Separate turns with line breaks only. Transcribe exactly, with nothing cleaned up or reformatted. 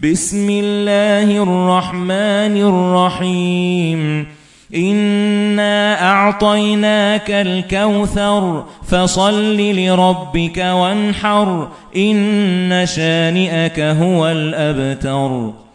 بسم الله الرحمن الرحيم إنا أعطيناك الكوثر فصل لربك وانحر إن شانئك هو الأبتر